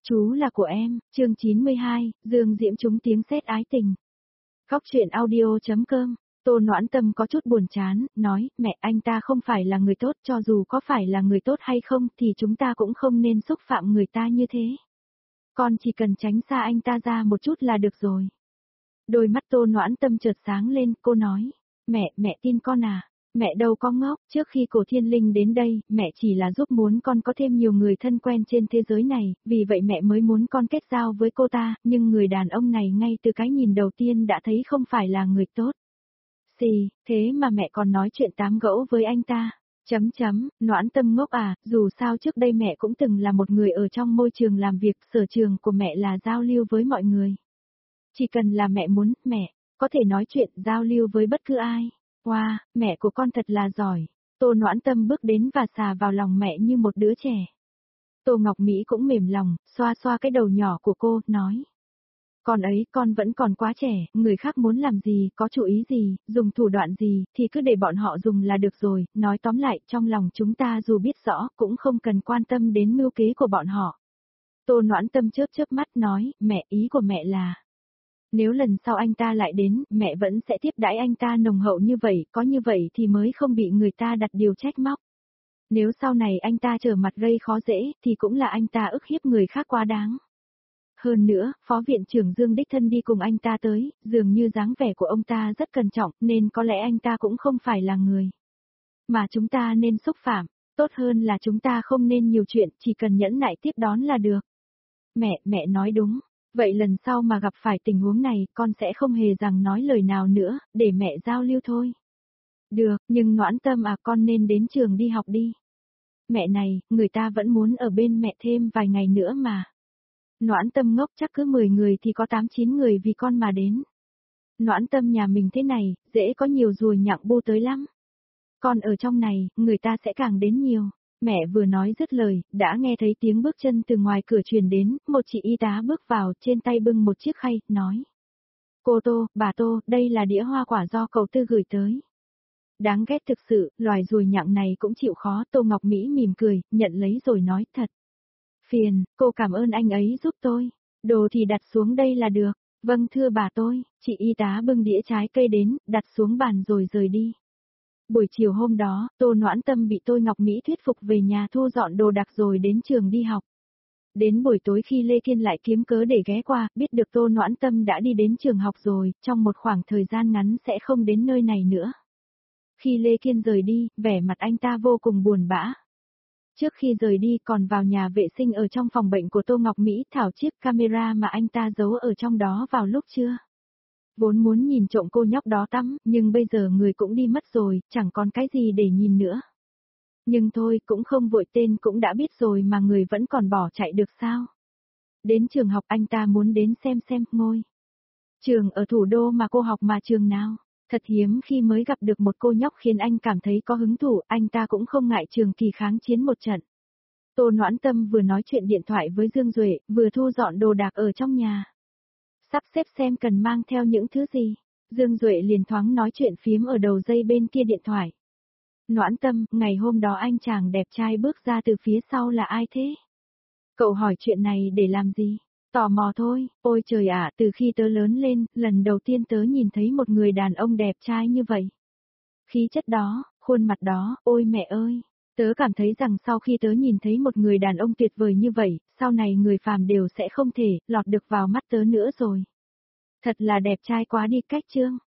Chú là của em, chương 92, Dương Diễm trúng tiếng sét ái tình. Góc truyện audio.com, Tô Noãn Tâm có chút buồn chán, nói, mẹ anh ta không phải là người tốt, cho dù có phải là người tốt hay không thì chúng ta cũng không nên xúc phạm người ta như thế. Con chỉ cần tránh xa anh ta ra một chút là được rồi. Đôi mắt Tô Noãn Tâm chợt sáng lên, cô nói, mẹ tin con à. Mẹ đâu có ngốc, trước khi Cổ Thiên Linh đến đây, mẹ chỉ là giúp muốn con có thêm nhiều người thân quen trên thế giới này, vì vậy mẹ mới muốn con kết giao với cô ta, nhưng người đàn ông này ngay từ cái nhìn đầu tiên đã thấy không phải là người tốt. Xì, thế mà mẹ còn nói chuyện tám gẫu với anh ta. Noãn Tâm ngốc à, dù sao trước đây mẹ cũng từng là một người ở trong môi trường làm việc, sở trường của mẹ là giao lưu với mọi người. Chỉ cần là mẹ muốn, mẹ có thể nói chuyện giao lưu với bất cứ ai. Wow, mẹ của con thật là giỏi. Tô Noãn Tâm bước đến và xà vào lòng mẹ như một đứa trẻ. Tô Ngọc Mỹ cũng mềm lòng, xoa xoa cái đầu nhỏ của cô, nói. Con ấy, con vẫn còn quá trẻ, người khác muốn làm gì, có chủ ý gì, dùng thủ đoạn gì, thì cứ để bọn họ dùng là được rồi. Nói tóm lại, trong lòng chúng ta dù biết rõ, cũng không cần quan tâm đến mưu kế của bọn họ. Tô Noãn Tâm chớp mắt nói, mẹ, ý của mẹ là... Nếu lần sau anh ta lại đến, mẹ vẫn sẽ tiếp đãi anh ta nồng hậu như vậy, có như vậy thì mới không bị người ta đặt điều trách móc. Nếu sau này anh ta trở mặt gây khó dễ, thì cũng là anh ta ức hiếp người khác quá đáng. Hơn nữa, Phó Viện trưởng Dương đích thân đi cùng anh ta tới, dường như dáng vẻ của ông ta rất cẩn trọng, nên có lẽ anh ta cũng không phải là người mà chúng ta nên xúc phạm, tốt hơn là chúng ta không nên nhiều chuyện, chỉ cần nhẫn nại tiếp đón là được. Mẹ nói đúng. Vậy lần sau mà gặp phải tình huống này, con sẽ không hề rằng nói lời nào nữa, để mẹ giao lưu thôi. Được, nhưng Noãn Tâm à, con nên đến trường đi học đi. Mẹ này, người ta vẫn muốn ở bên mẹ thêm vài ngày nữa mà. Noãn Tâm ngốc, chắc cứ 10 người thì có 8-9 người vì con mà đến. Noãn Tâm nhà mình thế này, dễ có nhiều ruồi nhặng bu tới lắm. Con ở trong này, người ta sẽ càng đến nhiều. Mẹ vừa nói dứt lời, đã nghe thấy tiếng bước chân từ ngoài cửa truyền đến, một chị y tá bước vào, trên tay bưng một chiếc khay, nói. Cô Tô, bà Tô, đây là đĩa hoa quả do cậu Tư gửi tới. Đáng ghét thực sự, loài ruồi nhặng này cũng chịu khó, Tô Ngọc Mỹ mỉm cười, nhận lấy rồi nói thật. Phiền, cô cảm ơn anh ấy giúp tôi. Đồ thì đặt xuống đây là được. Vâng thưa bà tôi, chị y tá bưng đĩa trái cây đến, đặt xuống bàn rồi rời đi. Buổi chiều hôm đó, Tô Noãn Tâm bị Tô Ngọc Mỹ thuyết phục về nhà thu dọn đồ đạc rồi đến trường đi học. Đến buổi tối khi Lê Kiên lại kiếm cớ để ghé qua, biết được Tô Noãn Tâm đã đi đến trường học rồi, trong một khoảng thời gian ngắn sẽ không đến nơi này nữa. Khi Lê Kiên rời đi, vẻ mặt anh ta vô cùng buồn bã. Trước khi rời đi còn vào nhà vệ sinh ở trong phòng bệnh của Tô Ngọc Mỹ thảo chiếc camera mà anh ta giấu ở trong đó vào lúc trưa. Vốn muốn nhìn trộm cô nhóc đó tắm, nhưng bây giờ người cũng đi mất rồi, chẳng còn cái gì để nhìn nữa. Nhưng thôi, cũng không vội, tên cũng đã biết rồi mà người vẫn còn bỏ chạy được sao. Đến trường học anh ta muốn đến xem ngôi trường ở thủ đô mà cô học mà trường nào. Thật hiếm khi mới gặp được một cô nhóc khiến anh cảm thấy có hứng thú, anh ta cũng không ngại trường kỳ kháng chiến một trận. Tô Noãn Tâm vừa nói chuyện điện thoại với Dương Duệ, vừa thu dọn đồ đạc ở trong nhà. Sắp xếp xem cần mang theo những thứ gì. Dương Duệ liền thoáng nói chuyện phím ở đầu dây bên kia điện thoại. Noãn Tâm, ngày hôm đó anh chàng đẹp trai bước ra từ phía sau là ai thế? Cậu hỏi chuyện này để làm gì? Tò mò thôi, ôi trời ạ, từ khi tớ lớn lên, lần đầu tiên tớ nhìn thấy một người đàn ông đẹp trai như vậy. Khí chất đó, khuôn mặt đó, ôi mẹ ơi, tớ cảm thấy rằng sau khi tớ nhìn thấy một người đàn ông tuyệt vời như vậy, sau này người phàm đều sẽ không thể lọt được vào mắt tớ nữa rồi. Thật là đẹp trai quá đi cách chương.